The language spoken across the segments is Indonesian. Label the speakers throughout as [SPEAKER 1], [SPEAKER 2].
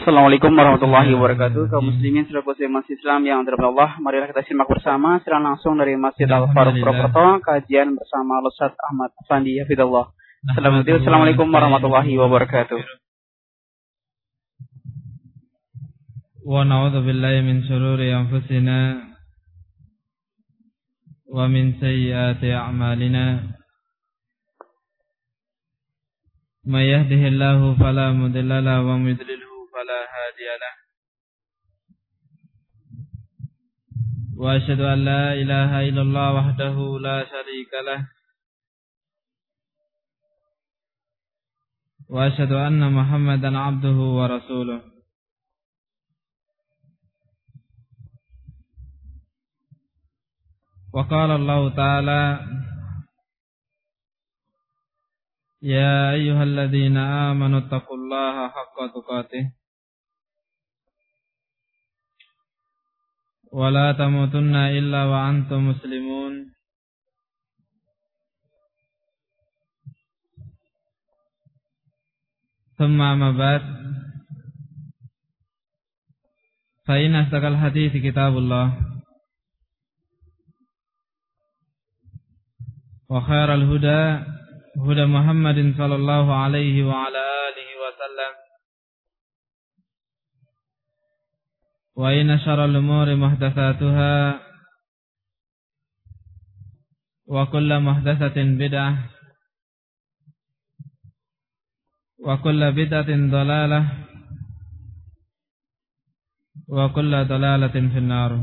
[SPEAKER 1] Assalamualaikum warahmatullahi wabarakatuh. Kaum muslimin saudara muslimat Islam yang dirahmati Allah, marilah kita simak bersama secara langsung dari Masjid Al-Faruq Purwokerto kajian bersama Ustaz Ahmad Afandi Hafizahullah. Assalamualaikum warahmatullahi wabarakatuh.
[SPEAKER 2] Wa na'udzu billahi min shururi anfusina wa min sayyiati a'malina. May yahdihillahu fala mudilla lahu wa may yudlilhu fala hadiya lahu. Wa asyhadu an la ilaha illallah wahdahu la syarika lahu. Wa asyhadu anna Muhammadan 'abduhu wa rasuluh. Wa qala Allah ta'ala ya ayyuhalladzina amanu taqullaha haqqa tuqatih wa la tamutunna illa wa antum muslimun. Thumma amma ba'd, fa inna asdaqal hadithi kitabullah wa khairal huda huda Muhammadin sallallahu alaihi wa ala alihi wa sallam. Wa inna syarral umuri muhdatsatuha wa kullu muhdatsatin bid'ah wa kullu bid'atin dhalalah wa kullu dhalalatin finnar.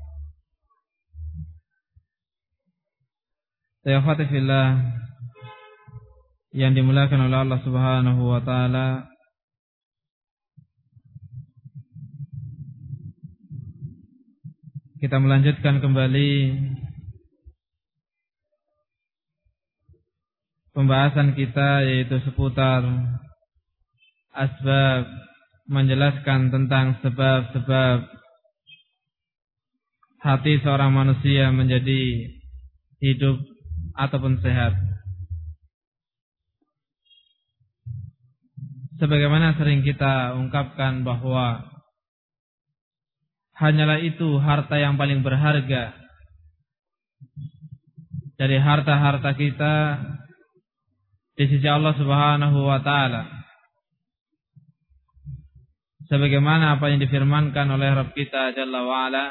[SPEAKER 2] Ya khawati fillah yang dimuliakan oleh Allah Subhanahu wa taala, kita melanjutkan kembali pembahasan kita, yaitu seputar asbab, menjelaskan tentang sebab-sebab hati seorang manusia menjadi hidup ataupun sehat. Sebagaimana sering kita ungkapkan bahwa hanyalah itu harta yang paling berharga dari harta-harta kita di sisi Allah Subhanahu wa taala. Sebagaimana apa yang difirmankan oleh Rabb kita Jalla wa ala,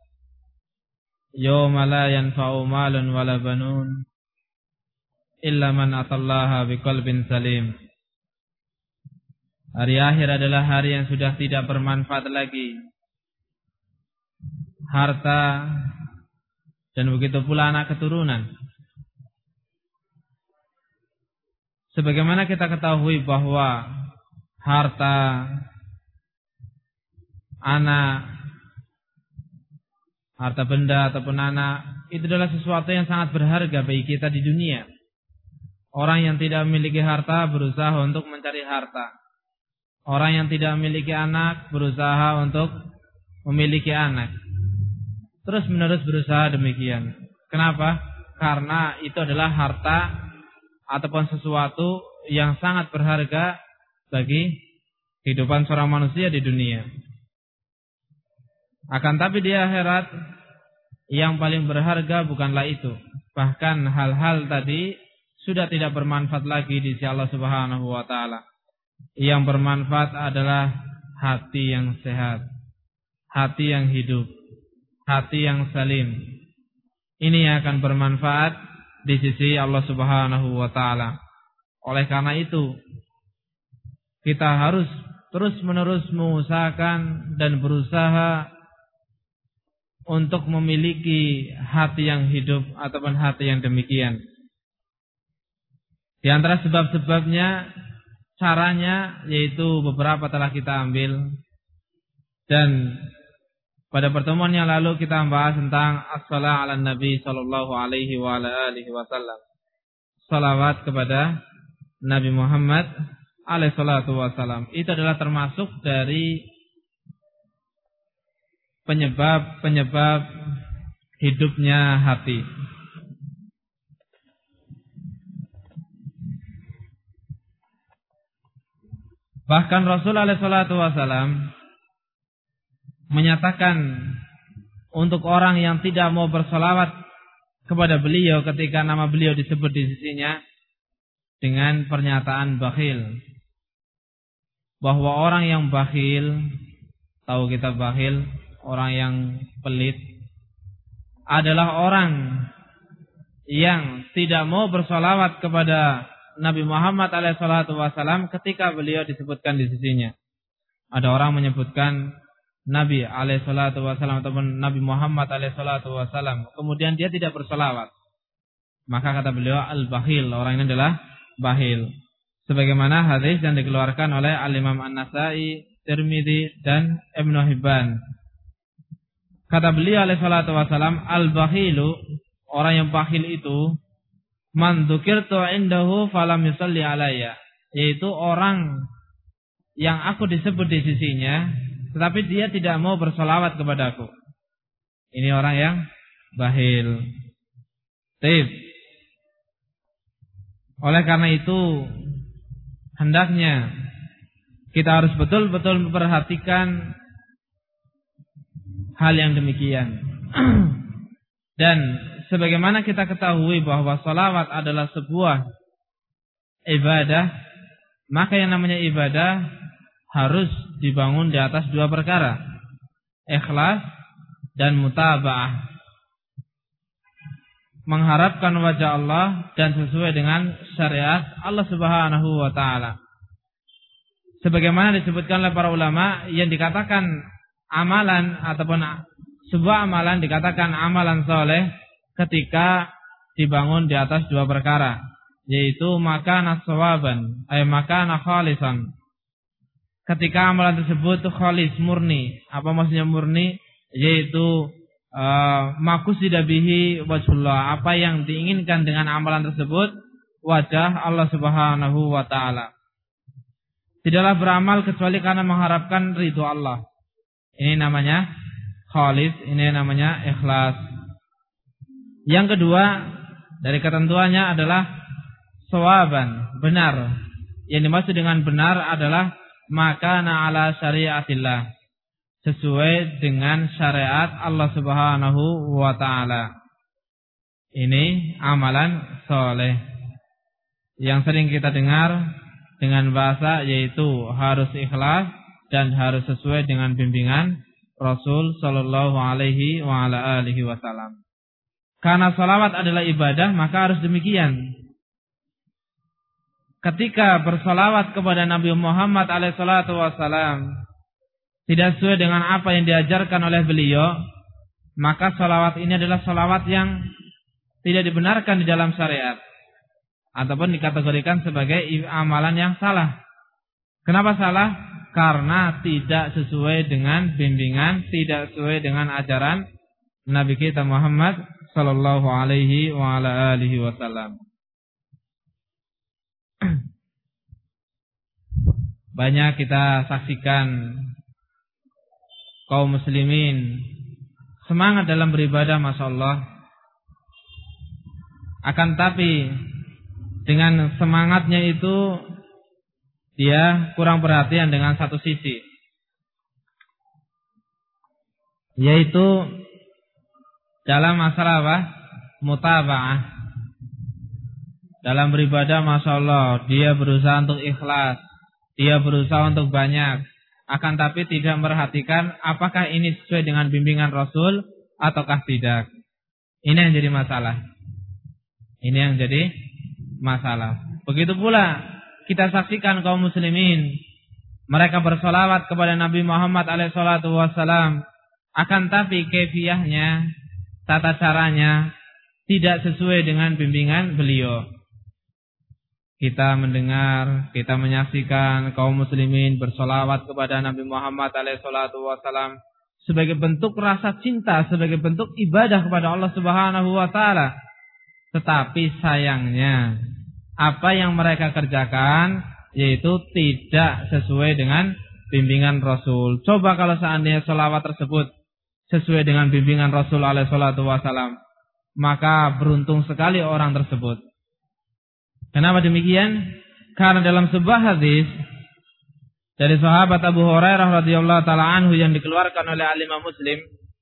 [SPEAKER 2] yauma la yanfa'u malun wala banun illa man atallaha biqalbin salim. Hari akhir adalah hari yang sudah tidak bermanfaat lagi harta dan begitu pula anak keturunan. Sebagaimana kita ketahui bahwa harta, anak, harta benda ataupun anak itu adalah sesuatu yang sangat berharga bagi kita di dunia. Orang yang tidak memiliki harta berusaha untuk mencari harta. Orang yang tidak memiliki anak berusaha untuk memiliki anak. Terus menerus berusaha demikian. Kenapa? Karena itu adalah harta ataupun sesuatu yang sangat berharga bagi kehidupan seorang manusia di dunia. Akan tapi di akhirat yang paling berharga bukanlah itu. Bahkan hal-hal tadi sudah tidak bermanfaat lagi di sisi Allah Subhanahu wa taala. Yang bermanfaat adalah hati yang sehat, hati yang hidup, hati yang salim. Ini yang akan bermanfaat di sisi Allah Subhanahu wa taala. Oleh karena itu, kita harus terus-menerus mengusahakan dan berusaha untuk memiliki hati yang hidup ataupun hati yang demikian. Di antara sebab-sebabnya, caranya yaitu beberapa telah kita ambil, dan pada pertemuan yang lalu kita membahas tentang as-salat ala Nabi sallallahu alaihi wa ala alihi wasallam. Salawat kepada Nabi Muhammad alaihi salatu wasallam. Itu adalah termasuk dari penyebab hidupnya hati. Bahkan Rasul alaihi salatu wasallam menyatakan untuk orang yang tidak mau bersolawat kepada beliau ketika nama beliau disebut di sisinya dengan pernyataan bakhil. Bahwa orang yang bakhil, tahu kita bakhil, orang yang pelit, adalah orang yang tidak mau bersolawat kepada Nabi Muhammad SAW ketika beliau disebutkan di sisinya. Ada orang menyebutkan Nabi SAW ataupun Nabi Muhammad SAW, kemudian dia tidak bersolawat, maka kata beliau al-bakhil, orang ini adalah bakhil. Sebagaimana hadis yang dikeluarkan oleh Al-Imam An-Nasai, Tirmidzi dan Ibnu Hibban. Kata beliau alaihi salatu wasalam, al-bakhilu, orang yang bakhil itu, man dzukirtu indahu falam yusalli alayya, yaitu orang yang aku disebut di sisinya tetapi dia tidak mau bersolawat kepadaku. Ini orang yang bakhil. Baik. Oleh karena itu hendaknya kita harus betul-betul memperhatikan hal yang demikian. Dan sebagaimana kita ketahui bahwa salawat adalah sebuah ibadah, maka yang namanya ibadah harus dibangun di atas dua perkara, ikhlas dan mutaba'ah. Mengharapkan wajah Allah dan sesuai dengan syariat Allah Subhanahu wa taala. Sebagaimana disebutkan oleh para ulama, yang dikatakan amalan ataupun sebuah amalan dikatakan amalan soleh ketika dibangun di atas dua perkara, yaitu makana shawaban, makana khalisan. Ketika amalan tersebut khalis, murni. Apa maksudnya murni? Yaitu maqsida bihi wajhullah, apa yang diinginkan dengan amalan tersebut wajah Allah Subhanahu wa taala. Tidaklah beramal kecuali karena mengharapkan ridho Allah. Ini namanya khalis, ini namanya ikhlas. Yang kedua dari ketentuannya adalah shawaban, benar. Yang dimaksud dengan benar adalah makana ala syariatillah, sesuai dengan syariat Allah Subhanahu wa taala. Ini amalan soleh yang sering kita dengar dengan bahasa, yaitu harus ikhlas dan harus sesuai dengan bimbingan Rasul sallallahu alaihi wa ala alihi wasallam. Karena salawat adalah ibadah, maka harus demikian. Ketika bersalawat kepada Nabi Muhammad SAW tidak sesuai dengan apa yang diajarkan oleh beliau, maka salawat ini adalah salawat yang tidak dibenarkan di dalam syariat, ataupun dikategorikan sebagai amalan yang salah. Kenapa salah? Karena tidak sesuai dengan bimbingan, tidak sesuai dengan ajaran Nabi kita Muhammad sallallahu alaihi wa ala alihi wasallam. Banyak kita saksikan kaum muslimin semangat dalam beribadah, masya Allah. Akan tapi dengan semangatnya itu dia kurang perhatian dengan satu sisi, yaitu dalam masalah apa? Mutaba'ah. Dalam beribadah, masya Allah, dia berusaha untuk ikhlas, dia berusaha untuk banyak, akan tapi tidak memperhatikan apakah ini sesuai dengan bimbingan Rasul ataukah tidak. Ini yang jadi masalah. Ini yang jadi masalah. Begitu pula kita saksikan kaum muslimin, mereka bersolawat kepada Nabi Muhammad SAW, akan tapi kaifiyahnya, tata caranya tidak sesuai dengan bimbingan beliau. Kita mendengar, kita menyaksikan kaum muslimin bersolawat kepada Nabi Muhammad SAW sebagai bentuk rasa cinta, sebagai bentuk ibadah kepada Allah Subhanahu wa taala. Tetapi sayangnya apa yang mereka kerjakan yaitu tidak sesuai dengan bimbingan Rasul. Coba kalau seandainya sholawat tersebut sesuai dengan bimbingan Rasul SAW, maka beruntung sekali orang tersebut. Kenapa demikian? Karena dalam sebuah hadis Dari sahabat Abu Hurairah radhiyallahu taala anhu yang dikeluarkan oleh Imam Muslim,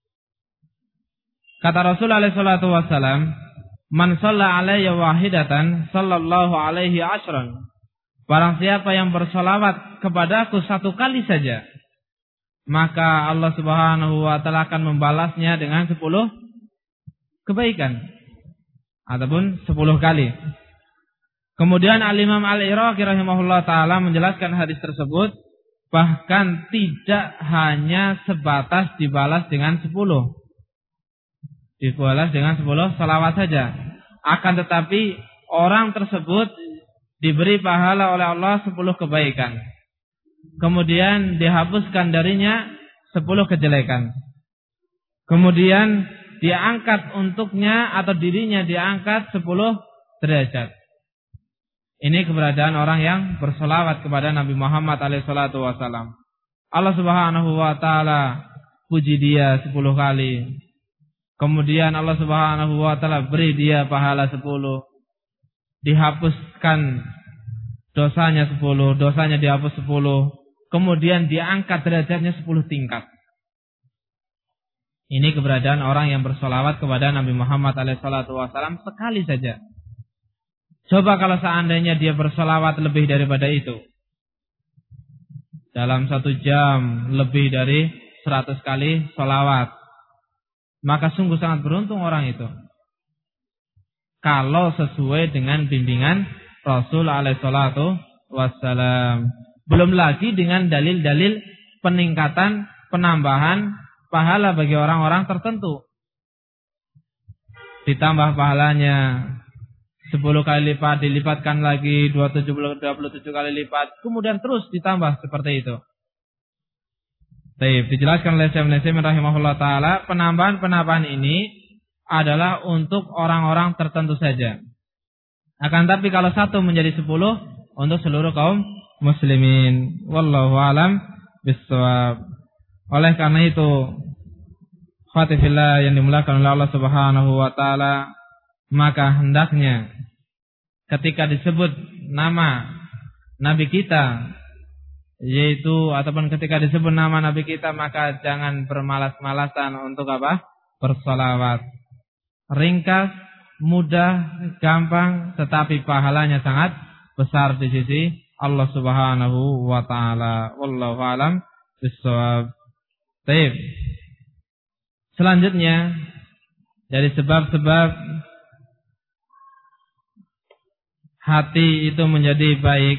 [SPEAKER 2] kata Rasulullah sallallahu alaihi wasallam, "Man shalla alayya wahidatan sallallahu alaihi ashran." Barang siapa yang bersolawat kepadaku satu kali saja, maka Allah Subhanahu wa taala akan membalasnya dengan 10 kebaikan ataupun 10 kali. Kemudian Al-Imam Al-Iraqi rahimahullah taala menjelaskan hadis tersebut, bahkan tidak hanya sebatas dibalas dengan 10. Dibalas dengan 10 salawat saja. Akan tetapi orang tersebut diberi pahala oleh Allah 10 kebaikan. Kemudian dihapuskan darinya 10 kejelekan. Kemudian diangkat untuknya atau dirinya diangkat 10 derajat. Ini keberadaan orang yang bersolawat kepada Nabi Muhammad SAW. Allah Subhanahu wa taala puji dia 10 kali. Kemudian Allah Subhanahu wa taala beri dia pahala 10. Dihapuskan dosanya 10, dosanya dihapus 10. Kemudian diangkat derajatnya 10 tingkat. Ini keberadaan orang yang bersolawat kepada Nabi Muhammad SAW sekali saja. Coba kalau seandainya dia bersolawat lebih daripada itu. Dalam 1 jam lebih dari 100 kali solawat. Maka sungguh sangat beruntung orang itu. Kalau sesuai dengan bimbingan Rasul SAW. Belum lagi dengan dalil-dalil peningkatan, penambahan pahala bagi orang-orang tertentu. Ditambah pahalanya 10 kali lipat, dilipatkan lagi 27 kali lipat, kemudian terus ditambah seperti itu. Baik, dijelaskan oleh Syekh Ibnu rahimahullah taala, penambahan ini adalah untuk orang-orang tertentu saja. Akan tapi kalau satu menjadi 10 untuk seluruh kaum muslimin. Wallahu alam bissawab. Oleh karena itu, khatifillah yang dimuliakan oleh Allah Subhanahu wa taala, maka hendaknya ketika disebut nama Nabi kita, yaitu ataupun ketika disebut nama Nabi kita, maka jangan bermalas-malasan untuk apa? Bersolawat. Ringkas, mudah, gampang, tetapi pahalanya sangat besar di sisi Allah Subhanahu wa taala. Wallahu a'lam bishawab. Baik. Selanjutnya dari sebab-sebab hati itu menjadi baik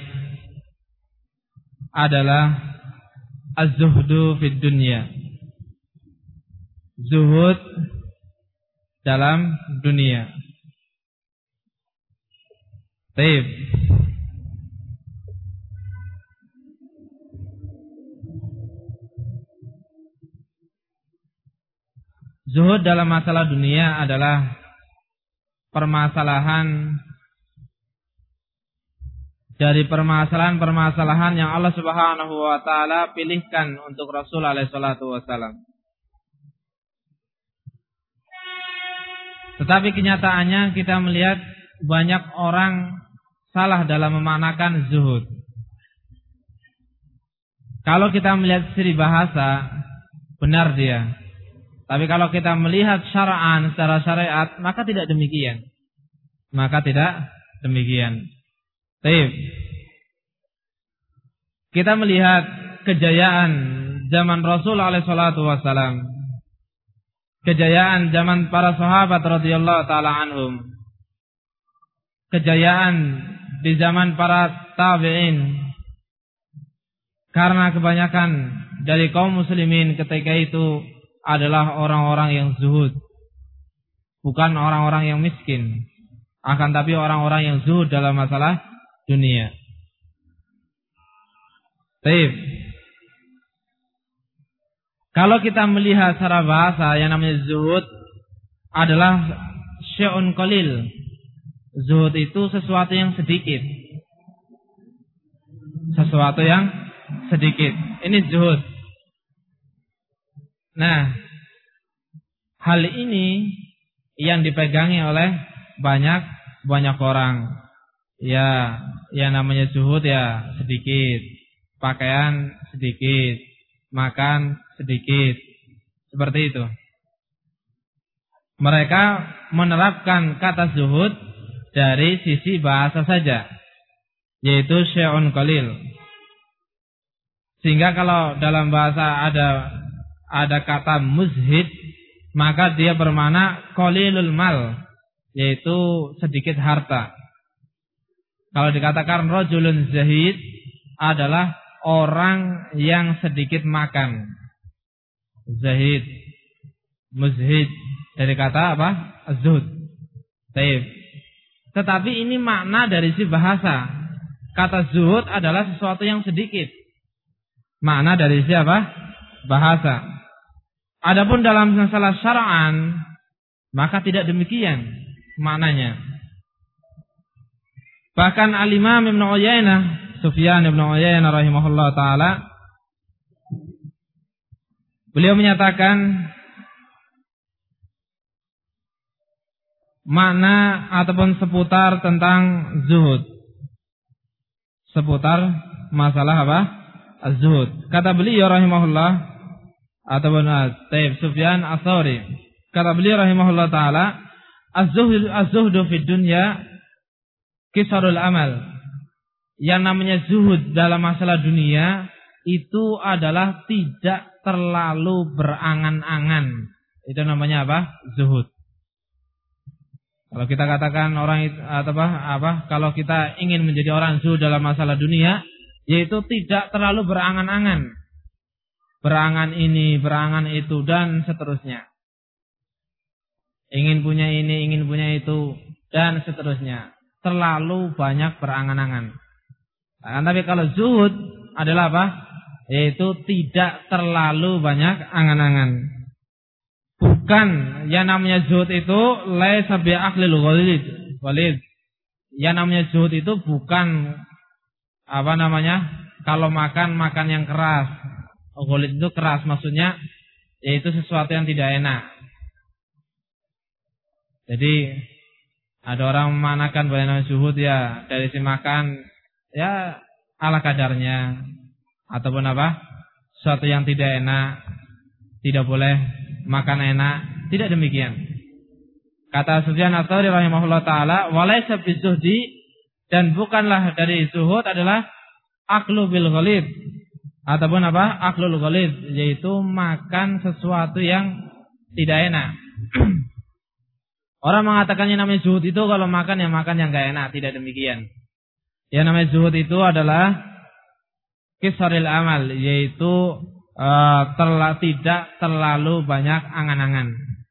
[SPEAKER 2] adalah az-zuhdu fid dunya. Zuhud dalam dunia. Baik. Zuhud dalam masalah dunia adalah permasalahan dari permasalahan-permasalahan yang Allah Subhanahu wa taala pilihkan untuk Rasul alaihi salatu wasallam. Tetapi kenyataannya kita melihat banyak orang salah dalam memaknakan zuhud. Kalau kita melihat segi bahasa, benar dia. Tapi kalau kita melihat syara'an secara syariat, maka tidak demikian. Baik. Kita melihat kejayaan zaman Rasul alaihi salatu wasallam. Kejayaan zaman para sahabat radhiyallahu taala anhum. Kejayaan di zaman para tabi'in. Karena kebanyakan dari kaum muslimin ketika itu adalah orang-orang yang zuhud. Bukan orang-orang yang miskin. Akan tapi orang-orang yang zuhud dalam masalah dunia. Baik. Kalau kita melihat secara bahasa, yang namanya zuhud adalah syai'un qalil. Zuhud itu sesuatu yang sedikit. Sesuatu yang sedikit. Ini zuhud. Nah, hal ini yang dipegangi oleh banyak orang. Ya, yang namanya zuhud ya sedikit. pakaian sedikit, makan sedikit. Seperti itu. Mereka menerapkan kata zuhud dari sisi bahasa saja, yaitu syai'un qalil. Sehingga kalau dalam bahasa ada kata muzhid, maka dia bermakna qalilul mal, yaitu sedikit harta. Kalau dikatakan rajulun zahid adalah orang yang sedikit makan. Zahid, muzhid dari kata apa? Zuhud. Tetapi ini makna dari si bahasa. Kata zuhud adalah sesuatu yang sedikit. Makna dari si apa? Bahasa. Adapun dalam masalah syara'an, maka tidak demikian maknanya. Bahkan Al-Imam Ibn Uyainah, Sufyan Ibn Uyainah rahimahullah ta'ala, beliau menyatakan makna ataupun seputar tentang zuhud, seputar masalah apa? Az-zuhud. Kata beliau rahimahullah, ataupun Sufyan Ats-Tsauri, kata beliau rahimahullah ta'ala, az-zuhdu fid dunya qisarul amal. Yang namanya zuhud dalam masalah dunia itu adalah tidak terlalu berangan-angan. Itu namanya apa? Zuhud. Kalau kita katakan orang itu kalau kita ingin menjadi orang zuhud dalam masalah dunia, yaitu tidak terlalu berangan-angan. Berangan ini, berangan itu, dan seterusnya. Ingin punya ini, ingin punya itu, dan seterusnya. Terlalu banyak berangan-angan. Tapi kalau zuhud adalah apa? Yaitu tidak terlalu banyak angan-angan. Bukan yang namanya zuhud itu laisa bi aqlil ghalid. Yang namanya zuhud itu bukan kalau makan yang keras. Ghalid itu keras, maksudnya yaitu sesuatu yang tidak enak. Jadi ada orang memanakan bahwa namanya zuhud ya dari si makan ya ala kadarnya, ataupun sesuatu yang tidak enak, tidak boleh makan enak, tidak demikian. Kata Sufyan Ats-Tsauri rahimahullah taala, walaysa bizuhdi, dan bukanlah dari zuhud adalah aklu bil ghalid, ataupun aklul ghalid, yaitu makan sesuatu yang tidak enak. Orang mengatakan yang namanya zuhud itu kalau makan yang gak enak, tidak demikian. Yang namanya zuhud itu adalah qisaril amal, yaitu tidak terlalu banyak angan-angan.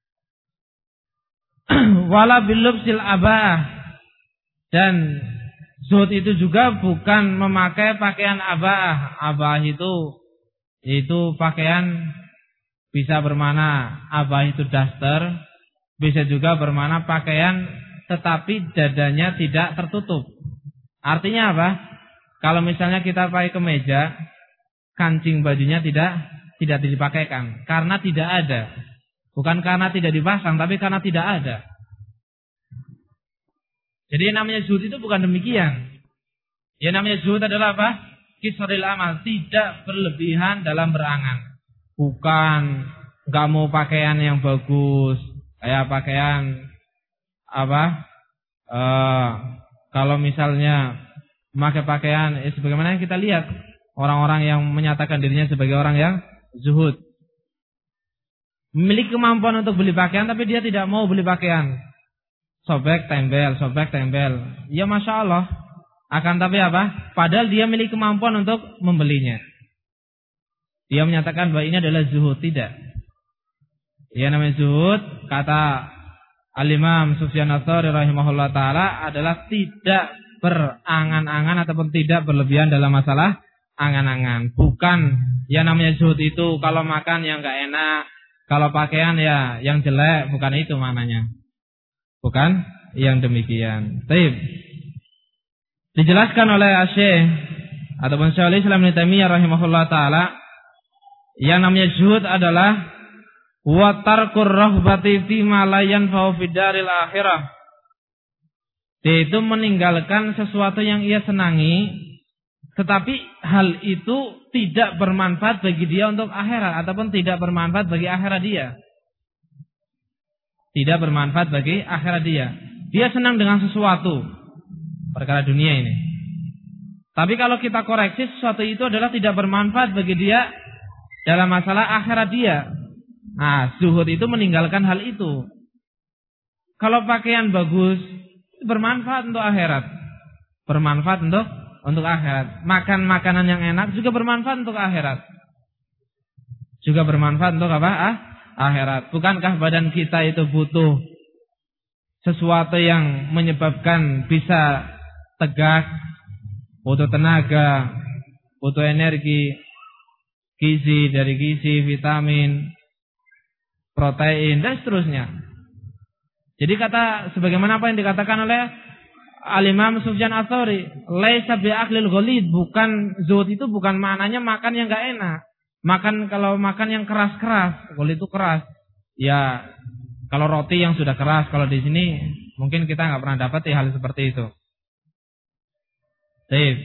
[SPEAKER 2] Wala bilubsil abah, dan zuhud itu juga bukan memakai pakaian abah. Abah itu pakaian, bisa bermakna abah itu daster, bisa juga bermakna pakaian tetapi dadanya tidak tertutup. Artinya apa? Kalau misalnya kita pakai kemeja, kancing bajunya tidak dipakaikan karena tidak ada. Bukan karena tidak dipasang, tapi karena tidak ada. Jadi yang namanya zuhud itu bukan demikian. Yang namanya zuhud adalah apa? Qisaril amal, tidak berlebihan dalam berangan. Bukan enggak mau pakaian yang bagus, kayak pakaian kalau misalnya memakai pakaian sebagaimana yang kita lihat orang-orang yang menyatakan dirinya sebagai orang yang zuhud, memiliki kemampuan untuk beli pakaian tapi dia tidak mau beli pakaian, sobek tembel. Ya masya Allah. Akan tapi padahal dia memiliki kemampuan untuk membelinya. Dia menyatakan bahwa ini adalah zuhud. Tidak. Yang namanya zuhud, kata Al-Imam Sufyan Ats-Tsauri rahimahullah ta'ala, adalah tidak berangan-angan ataupun tidak berlebihan dalam masalah angan-angan. Bukan yang namanya zuhud itu kalau makan yang gak enak, kalau pakaian ya yang jelek, bukan itu maknanya. Bukan yang demikian. Baik. Dijelaskan oleh Syekh ataupun Syaikhul Islam Ibnu Taimiyah rahimahullah ta'ala, yang namanya zuhud adalah wa tarkur rahbati fi ma la yanfa'u fid daril akhirah, yaitu meninggalkan sesuatu yang ia senangi tetapi hal itu tidak bermanfaat bagi dia untuk akhirat, ataupun tidak bermanfaat bagi akhirat dia. Tidak bermanfaat bagi akhirat dia. Dia senang dengan sesuatu, perkara dunia ini. Tapi kalau kita koreksi, sesuatu itu adalah tidak bermanfaat bagi dia dalam masalah akhirat dia. Nah, zuhud itu meninggalkan hal itu. Kalau pakaian bagus, bermanfaat untuk akhirat. Bermanfaat untuk akhirat. Makan makanan yang enak juga bermanfaat untuk akhirat. Juga bermanfaat untuk apa? Akhirat. Bukankah badan kita itu butuh sesuatu yang menyebabkan bisa tegak, butuh tenaga, butuh energi, gizi dari gizi, vitamin, protein, dan seterusnya. Jadi sebagaimana apa yang dikatakan oleh Al-Imam Sufyan Ats-Tsauri, laisa bi akhlil ghalid, bukan zuhud itu bukan maknanya makan yang enggak enak. Kalau makan yang keras-keras, ghalid itu keras. Ya, kalau roti yang sudah keras, kalau di sini mungkin kita enggak pernah dapat hal seperti itu. Baik.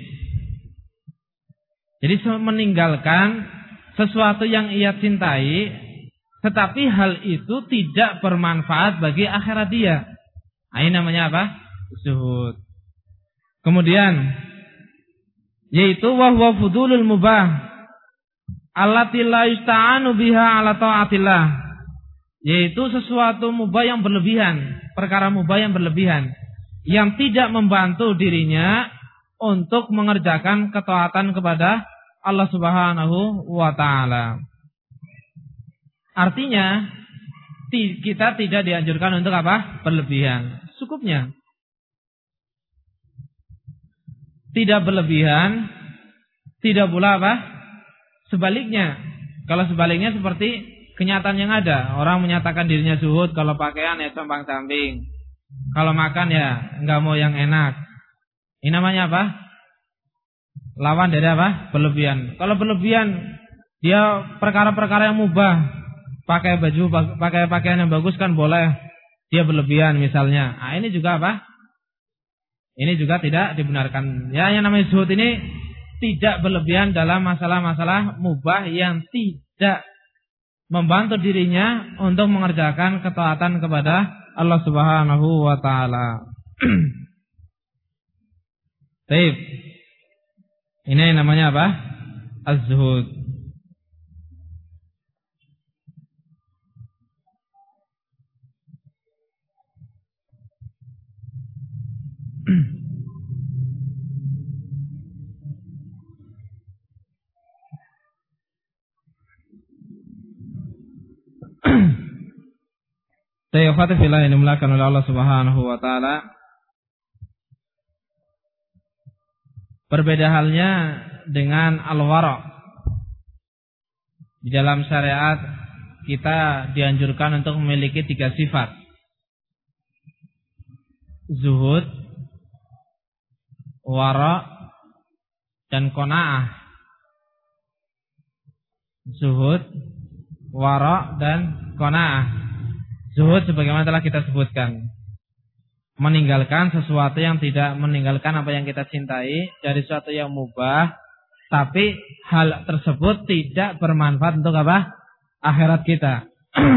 [SPEAKER 2] Jadi meninggalkan sesuatu yang ia cintai, tetapi hal itu tidak bermanfaat bagi akhirat dia. Ini namanya apa? Zuhud. Kemudian yaitu wa huwa fudulul mubah allati la yusta'anu biha ala ta'atillah. Yaitu sesuatu mubah yang berlebihan, perkara mubah yang berlebihan yang tidak membantu dirinya untuk mengerjakan ketaatan kepada Allah Subhanahu wa taala. Artinya kita tidak dianjurkan untuk apa? Berlebihan. Cukupnya. Tidak berlebihan, tidak pula apa? Sebaliknya. Kalau sebaliknya seperti kenyataan yang ada. Orang menyatakan dirinya zuhud, kalau pakaian ya compang-camping. Kalau makan ya enggak mau yang enak. Ini namanya apa? Lawan dari apa? Berlebihan. Kalau berlebihan, dia perkara-perkara yang mubah. Pakai pakaian yang bagus kan boleh. Dia berlebihan misalnya. Nah, ini juga apa? Ini juga tidak dibenarkan. Ya, yang namanya zuhud ini tidak berlebihan dalam masalah-masalah mubah yang tidak membantu dirinya untuk mengerjakan ketaatan kepada Allah Subhanahu wa taala. Baik. Ini namanya apa? Az-zuhud. Tayyafatu fillah yang dimulakan oleh Allah Subhanahu wa taala. Berbeda halnya dengan al-wara'. Di dalam syariat kita dianjurkan untuk memiliki 3 sifat. Zuhud, wara' dan qanaah. Zuhud, wara' dan qanaah. Zuhud sebagaimana telah kita sebutkan, meninggalkan sesuatu yang tidak meninggalkan apa yang kita cintai dari sesuatu yang mubah, tapi hal tersebut tidak bermanfaat untuk apa? Akhirat kita.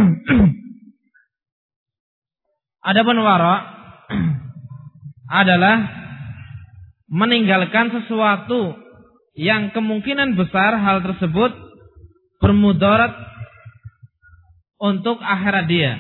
[SPEAKER 2] Adapun wara' adalah meninggalkan sesuatu yang kemungkinan besar hal tersebut bermudarat untuk akhirat dia.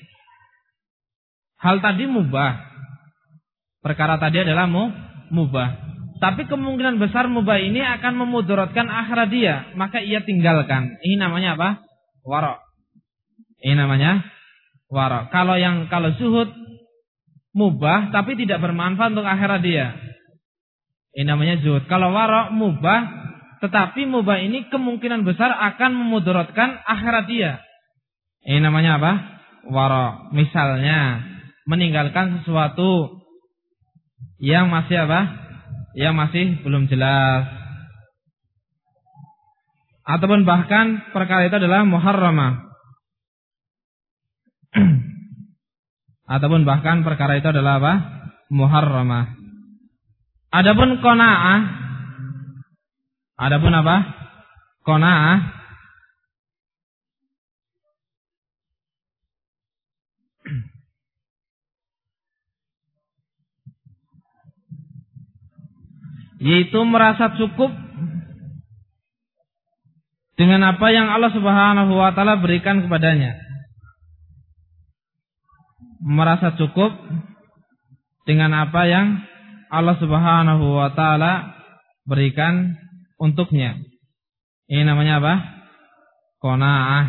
[SPEAKER 2] Hal tadi mubah. Perkara tadi adalah mubah. Tapi kemungkinan besar mubah ini akan memudaratkan akhirat dia, maka ia tinggalkan. Ini namanya apa? Wara'. Ini namanya wara'. Kalau zuhud mubah tapi tidak bermanfaat untuk akhirat dia. Ini namanya zuhud. Kalau wara' mubah tetapi mubah ini kemungkinan besar akan memudaratkan akhirat dia. Ini namanya apa? Wara'. Misalnya meninggalkan sesuatu yang masih apa? Yang masih belum jelas. Ataupun bahkan perkara itu adalah muharramah. Ataupun bahkan perkara itu adalah apa? Muharramah. Adapun qanaah Adapun apa? Qanaah yaitu merasa cukup dengan apa yang Allah Subhanahu wa taala berikan kepadanya. Merasa cukup dengan apa yang Allah Subhanahu wa taala berikan untuknya. Ini namanya apa? Qanaah.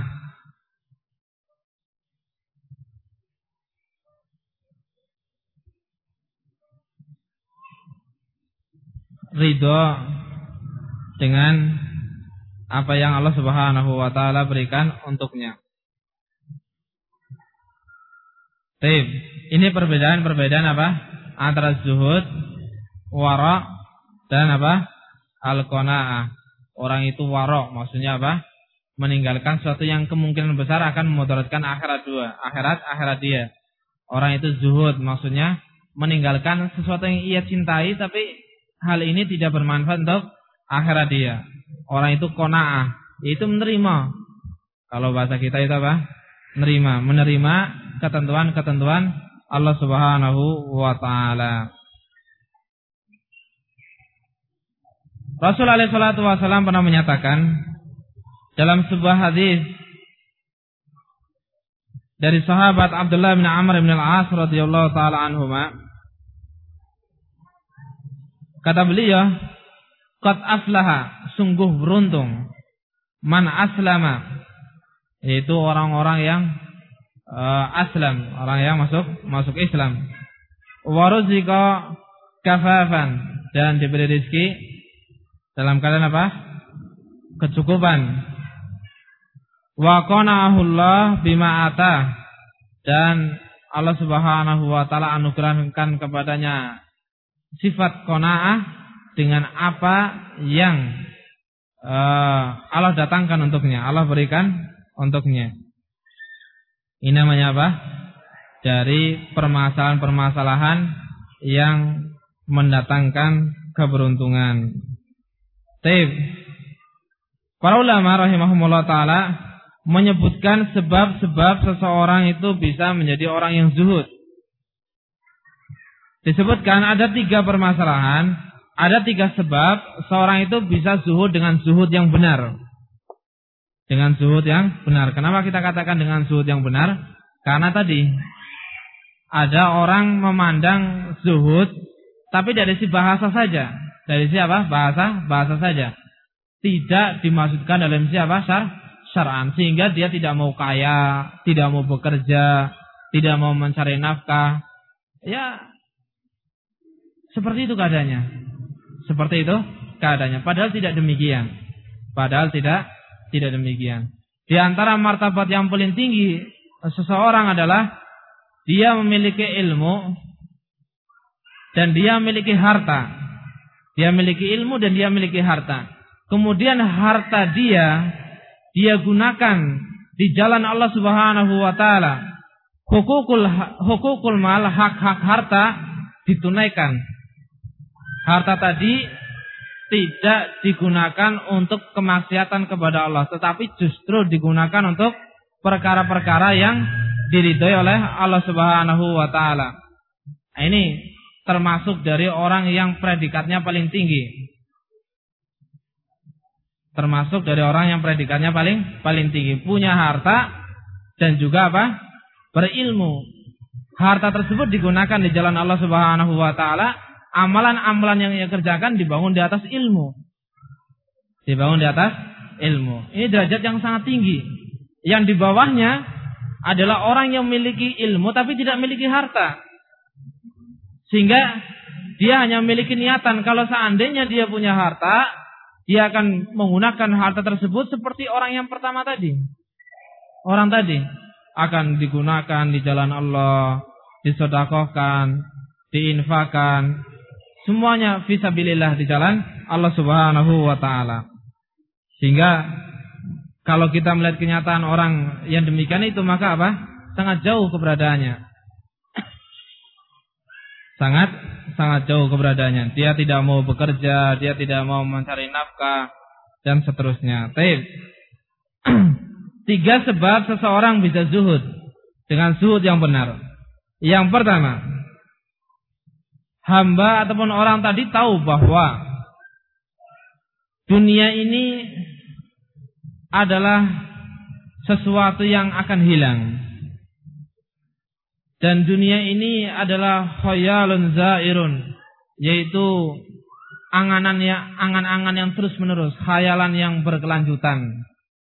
[SPEAKER 2] Ridho dengan apa yang Allah Subhanahu wa taala berikan untuknya. Baik, ini perbedaan apa? Antara zuhud, wara dan apa? Al-qanaah. Orang itu wara, maksudnya apa? Meninggalkan sesuatu yang kemungkinan besar akan memudaratkan akhirat dia. Orang itu zuhud, maksudnya meninggalkan sesuatu yang ia cintai tapi hal ini tidak bermanfaat untuk akhirat dia. Orang itu qanaah, yaitu menerima. Kalau bahasa kita itu apa? Menerima ketentuan-ketentuan Allah Subhanahu wa taala. Rasulullah sallallahu alaihi wasallam pernah menyatakan dalam sebuah hadis dari sahabat Abdullah bin Amr bin Al-As radhiyallahu taala anhuma, kata beliau, qad aflaha, sungguh beruntung, man aslama, yaitu orang-orang yang aslam, orang yang masuk Islam, wa ruziqa kafafan, dan diberi rezeki dalam keadaan apa? Kecukupan. Wa qana'ahullah bima atah, dan Allah Subhanahu wa taala anugerahkan kepadanya sifat qanaah dengan apa yang Allah datangkan untuknya, Allah berikan untuknya. Ini namanya apa? Dari permasalahan-permasalahan yang mendatangkan keberuntungan. Taib. Para ulama rahimahumullah ta'ala menyebutkan sebab-sebab seseorang itu bisa menjadi orang yang zuhud. Disebutkan ada 3 permasalahan, ada 3 sebab seorang itu bisa zuhud dengan zuhud yang benar. Dengan zuhud yang benar. Kenapa kita katakan dengan zuhud yang benar? Karena tadi ada orang memandang zuhud tapi dari si bahasa saja. Dari si apa? Bahasa saja. Tidak dimaksudkan dalam si apa? Syar'an. Sehingga dia tidak mau kaya, tidak mau bekerja, tidak mau mencari nafkah. Ya, seperti itu keadaannya. Seperti itu keadaannya. Padahal tidak demikian. Tidak demikian. Di antara martabat yang paling tinggi seseorang adalah dia memiliki ilmu dan dia memiliki harta. Dia memiliki ilmu dan dia memiliki harta. Kemudian harta dia gunakan di jalan Allah Subhanahu wa taala. Hukukul mal, hak-hak harta ditunaikan. Harta tadi tidak digunakan untuk kemaksiatan kepada Allah, tetapi justru digunakan untuk perkara-perkara yang diridhoi oleh Allah Subhanahu wa taala. Nah, ini termasuk dari orang yang predikatnya paling tinggi. Termasuk dari orang yang predikatnya paling tinggi, punya harta dan juga apa? Berilmu. Harta tersebut digunakan di jalan Allah Subhanahu wa taala. Amalan-amalan yang ia kerjakan dibangun di atas ilmu. Dibangun di atas ilmu. Ini derajat yang sangat tinggi. Yang di bawahnya adalah orang yang memiliki ilmu tapi tidak memiliki harta. Sehingga dia hanya memiliki niatan. Kalau seandainya dia punya harta, dia akan menggunakan harta tersebut seperti orang yang pertama tadi. Orang tadi akan digunakan di jalan Allah, disedekahkan, diinfakkan. Semuanya fisabilillah di jalan Allah Subhanahu wa taala. Sehingga kalau kita melihat kenyataan orang yang demikian itu, maka apa? Sangat jauh keberadaannya. sangat jauh keberadaannya. Dia tidak mau bekerja, dia tidak mau mencari nafkah, dan seterusnya. Baik. 3 sebab seseorang bisa zuhud dengan zuhud yang benar. Yang pertama, hamba ataupun orang tadi tahu bahwa dunia ini adalah sesuatu yang akan hilang. Dan dunia ini adalah khayalun zairun, yaitu angan-angan yang terus-menerus, khayalan yang berkelanjutan.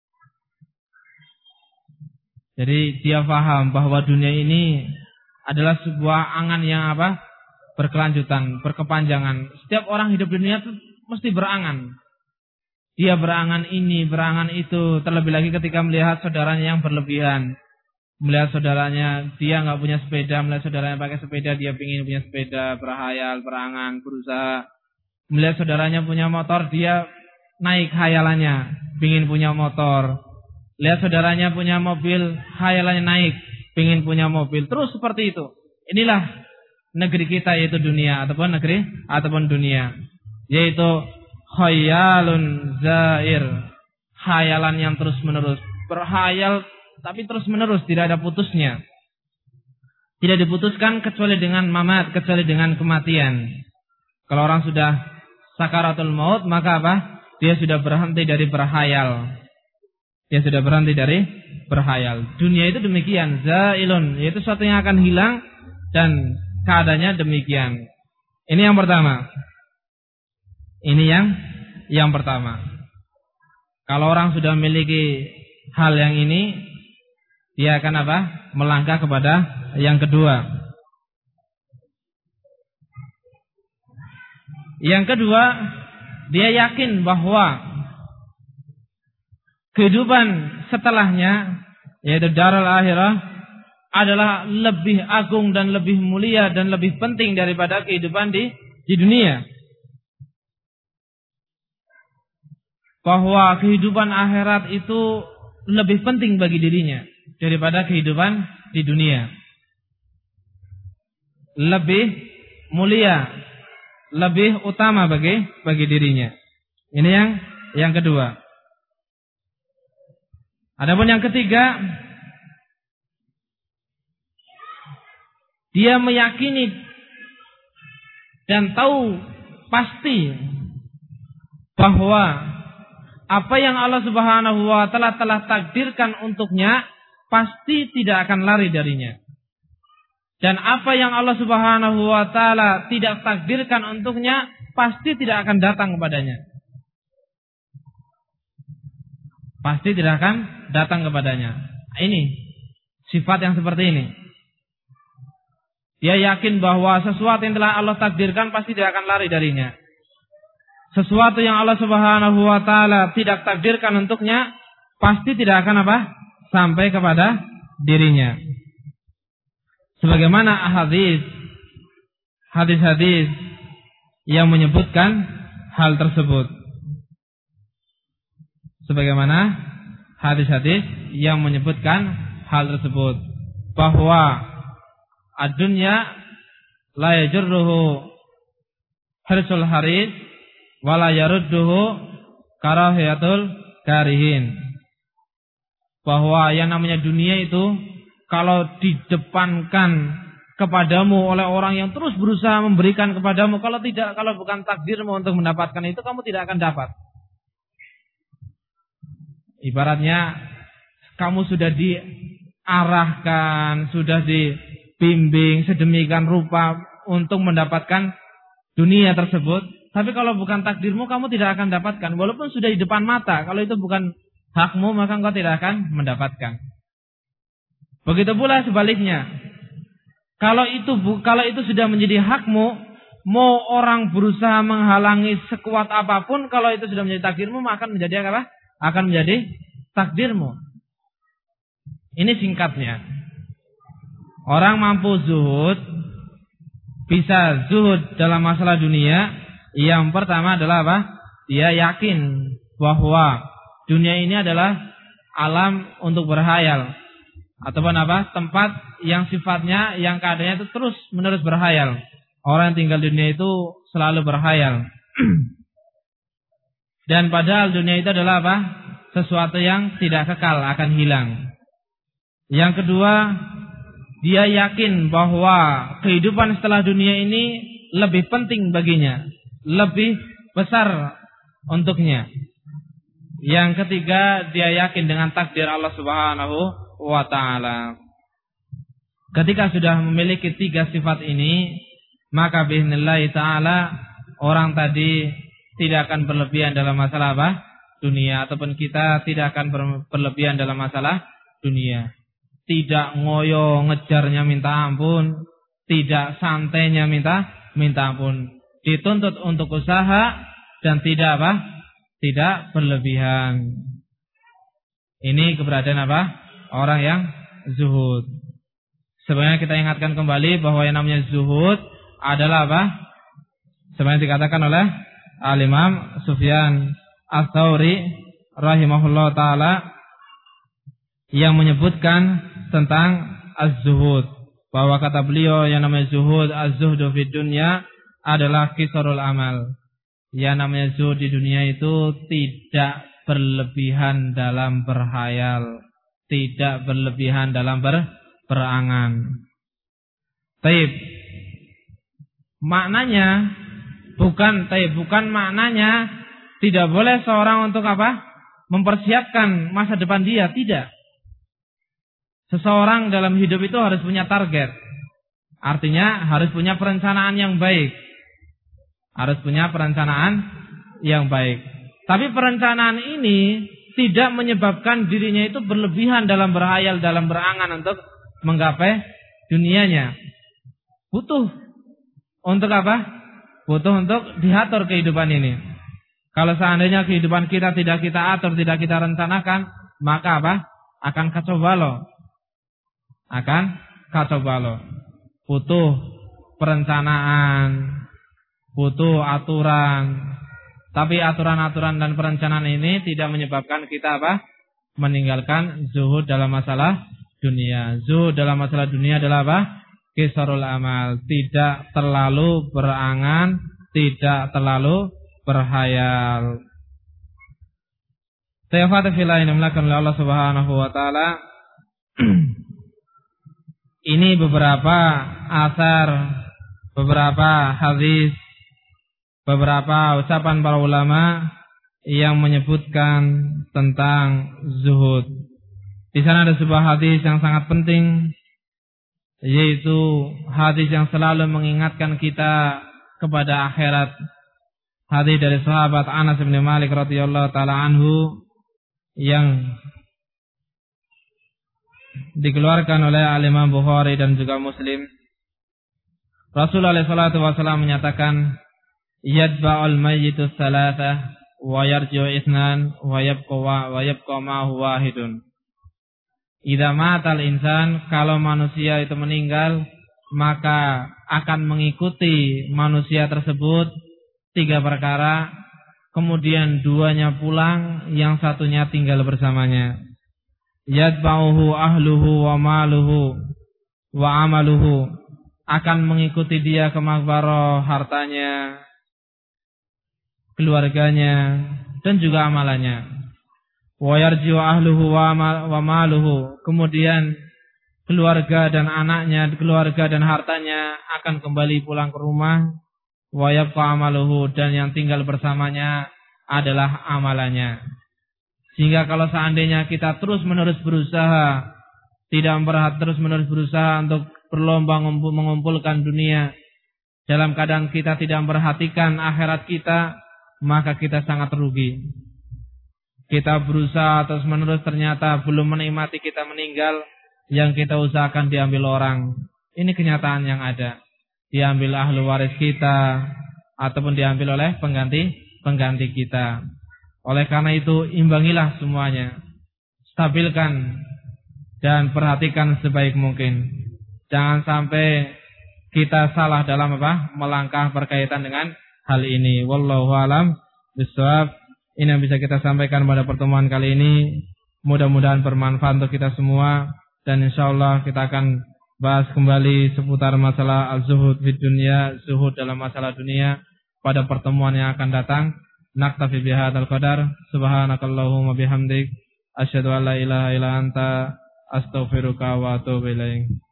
[SPEAKER 2] Jadi dia paham bahwa dunia ini adalah sebuah angan yang berkelanjutan, berkepanjangan. Setiap orang hidup di dunia itu mesti berangan. Dia berangan ini, berangan itu. Terlebih lagi ketika melihat saudaranya yang berlebihan. Melihat saudaranya, dia nggak punya sepeda. Melihat saudaranya pakai sepeda, dia ingin punya sepeda. Berhayal, berangan, berusaha. Melihat saudaranya punya motor, dia naik hayalannya, ingin punya motor. Lihat saudaranya punya mobil, hayalannya naik, ingin punya mobil. Terus seperti itu. Inilah negeri kita, yaitu dunia ataupun dunia, yaitu khayalun zair, khayalan yang terus menerus, berhayal tapi terus menerus, tidak ada putusnya, tidak diputuskan kecuali dengan mamat, kecuali dengan kematian. Kalau orang sudah sakaratul maut, maka dia sudah berhenti dari berhayal, dia sudah berhenti dari berhayal. Dunia itu demikian, zailun, yaitu sesuatu yang akan hilang dan keadaannya demikian. Ini yang pertama. Ini yang pertama. Kalau orang sudah memiliki hal yang ini, dia akan melangkah kepada yang kedua. Yang kedua, dia yakin bahwa kehidupan setelahnya, yaitu darul akhirah, adalah lebih agung dan lebih mulia dan lebih penting daripada kehidupan di dunia. Bahwa kehidupan akhirat itu lebih penting bagi dirinya daripada kehidupan di dunia. Lebih mulia, lebih utama bagi dirinya. Ini yang kedua. Adapun yang ketiga, dia meyakini dan tahu pasti bahwa apa yang Allah Subhanahu wa Ta'ala telah takdirkan untuknya pasti tidak akan lari darinya. Dan apa yang Allah Subhanahu wa Ta'ala tidak takdirkan untuknya pasti tidak akan datang kepadanya. Pasti tidak akan datang kepadanya. Ini sifat yang seperti ini. Dia yakin bahwa sesuatu yang telah Allah takdirkan pasti tidak akan lari darinya. Sesuatu yang Allah Subhanahu wa Ta'ala tidak takdirkan untuknya pasti tidak akan sampai kepada dirinya. Sebagaimana hadis-hadis yang menyebutkan hal tersebut. Sebagaimana hadis-hadis yang menyebutkan hal tersebut, bahwa ad-dunya la yajurruhu hirsul harid wala yarudduhu karahiyatul karihin. Bahwa yang namanya dunia itu kalau didepankan kepadamu oleh orang yang terus berusaha memberikan kepadamu, kalau bukan takdirmu untuk mendapatkan itu, kamu tidak akan dapat. Ibaratnya kamu sudah diarahkan, sudah dibimbing sedemikian rupa untuk mendapatkan dunia tersebut, tapi kalau bukan takdirmu, kamu tidak akan dapatkan. Walaupun sudah di depan mata, kalau itu bukan hakmu, maka engkau tidak akan mendapatkan. Begitu pula sebaliknya. Kalau itu sudah menjadi hakmu, mau orang berusaha menghalangi sekuat apapun, kalau itu sudah menjadi takdirmu, maka akan menjadi apa? Akan menjadi takdirmu. Ini singkatnya. Orang mampu zuhud, bisa zuhud dalam masalah dunia. Yang pertama adalah apa? Dia yakin bahwa dunia ini adalah alam untuk berhayal, ataupun tempat yang sifatnya, yang keadaannya itu terus menerus berhayal. Orang yang tinggal di dunia itu selalu berhayal. Dan padahal dunia itu adalah apa? Sesuatu yang tidak kekal, akan hilang. Yang kedua, dia yakin bahwa kehidupan setelah dunia ini lebih penting baginya, lebih besar untuknya. Yang ketiga, dia yakin dengan takdir Allah Subhanahu wa ta'ala. Ketika sudah memiliki 3 sifat ini, maka bi'idznillah ta'ala orang tadi tidak akan berlebihan dalam masalah apa? Dunia. Ataupun kita tidak akan berlebihan dalam masalah dunia. Tidak ngoyo ngejarnya minta ampun, tidak santainya minta ampun. Dituntut untuk usaha dan tidak apa? Tidak berlebihan. Ini keberadaan apa? Orang yang zuhud. Sebenarnya kita ingatkan kembali bahwa yang namanya zuhud adalah apa? Sebenarnya dikatakan oleh Al-Imam Sufyan Ats-Tsauri rahimahullah ta'ala yang menyebutkan tentang az-zuhud, bahwa kata beliau yang namanya zuhud, az-zuhdu fid dunya adalah qisarul amal. Yang namanya zuhud di dunia itu tidak berlebihan dalam berhayal, tidak berlebihan dalam berangan. Taib. Maknanya bukan maknanya tidak boleh seorang untuk apa? Mempersiapkan masa depan dia, tidak. Seseorang dalam hidup itu harus punya target. Artinya harus punya perencanaan yang baik. Harus punya perencanaan yang baik. Tapi perencanaan ini tidak menyebabkan dirinya itu berlebihan dalam berhayal, dalam berangan untuk menggapai dunianya. Butuh untuk apa? Butuh untuk diatur kehidupan ini. Kalau seandainya kehidupan kita tidak kita atur, tidak kita rencanakan, maka apa? Akan kacau balau. Akan kacau balau. Butuh perencanaan, butuh aturan. Tapi aturan-aturan dan perencanaan ini tidak menyebabkan kita apa? Meninggalkan zuhud dalam masalah dunia. Zuhud dalam masalah dunia adalah apa? Qisarul amal, tidak terlalu berangan, tidak terlalu berhayal. Tayafatu fillah yang dimulakan oleh Allah Subhanahu wa taala. Ini beberapa asar, beberapa hadis, beberapa ucapan para ulama yang menyebutkan tentang zuhud. Di sana ada sebuah hadis yang sangat penting, yaitu hadis yang selalu mengingatkan kita kepada akhirat. Hadis dari sahabat Anas bin Malik radhiyallahu taala anhu yang dikeluarkan oleh Al-Imam Bukhari dan juga Muslim. Rasulullah sallallahu alaihi wasallam menyatakan, yadba'ul mayyitu tsalatsa wa yarji'u itsnan wa yabqa ma'ahu wahidun. Idza matal insan, kalau manusia itu meninggal, maka akan mengikuti manusia tersebut 3 perkara, kemudian 2-nya pulang, yang satunya tinggal bersamanya. Yadba'uhu ahluhu wa maluhu wa amaluhu, akan mengikuti dia ke makbarah hartanya, keluarganya, dan juga amalannya. Wa yarji'u ahluhu wa maluhu, kemudian keluarga dan anaknya, keluarga dan hartanya akan kembali pulang ke rumah. Wa yabqa amaluhu, dan yang tinggal bersamanya adalah amalannya. Sehingga kalau seandainya kita terus-menerus berusaha, terus-menerus berusaha untuk berlomba mengumpulkan dunia, dalam keadaan kita tidak memperhatikan akhirat kita, maka kita sangat rugi. Kita berusaha terus-menerus, ternyata belum menikmati kita meninggal, yang kita usahakan diambil orang. Ini kenyataan yang ada. Diambil ahli waris kita, ataupun diambil oleh pengganti kita. Oleh karena itu, imbangilah semuanya. Stabilkan dan perhatikan sebaik mungkin. Jangan sampai kita salah dalam melangkah berkaitan dengan hal ini. Wallahu a'lam bishawab. Ini yang bisa kita sampaikan pada pertemuan kali ini. Mudah-mudahan bermanfaat untuk kita semua. Dan insyaallah kita akan bahas kembali seputar masalah az-zuhud fid dunya, zuhud dalam masalah dunia pada pertemuan yang akan datang. Naktafi bihadzal qadar. Subhanakallahumma bihamdik asyhadu an la ilaha illa anta astaghfiruka wa atubu ilaik.